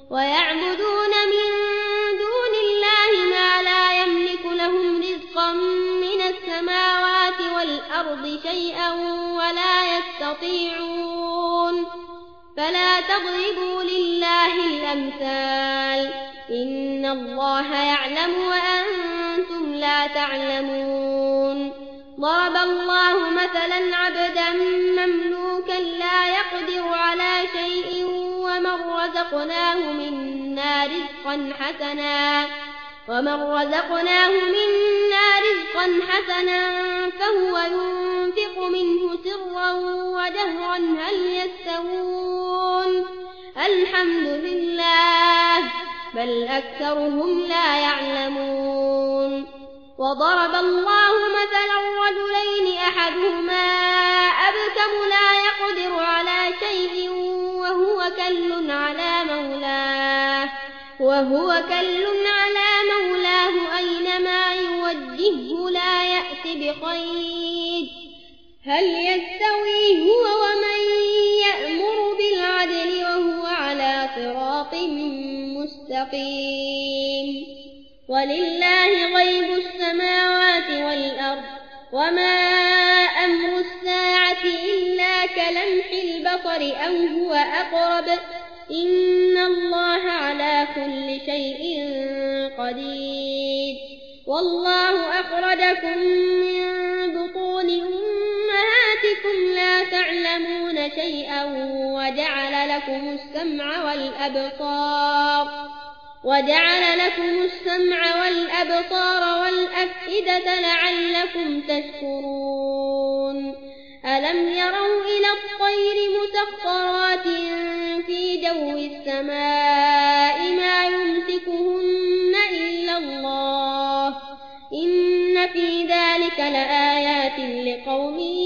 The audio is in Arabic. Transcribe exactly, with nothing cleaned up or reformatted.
ويعبدون من دون الله ما لا يملك لهم رزقا من السماوات والأرض شيئا ولا يستطيعون فلا تضربوا لله الأمثال إن الله يعلم وأنتم لا تعلمون ضرب الله مثلا عبدا مملوكا لا يقدر على شيء ومن رزقناه منا رزقا حسنا ومن رزقناه منا رزقا حسنا فهو ينفق منه سرا وجهرا هل يستوون الحمد لله بل أكثرهم لا يعلمون وضرب الله مثلا رجلين أحدهما أبكم لا يقدر على شيء وهو كل على مولاه وهو كل على مولاه أينما يوجهه لا يأت بخير هل يستوي هو ومن يأمر بالعدل وهو على صراط مستقيم ولله غيب السماوات والأرض وما أمر الساعة إلا كلمح البصر أو هو أقرب إن الله على كل شيء قدير والله أخرجكم من بطون أمهاتكم لا تعلمون شيئا وجعل لكم السمع والأبصار وجعل لكم السمع والأبصار والأفئدة لعلكم تشكرون ألم يروا إلى الطير مسخرات في جو السماء ما يمسكهن إلا الله إن في ذلك لآيات لقوم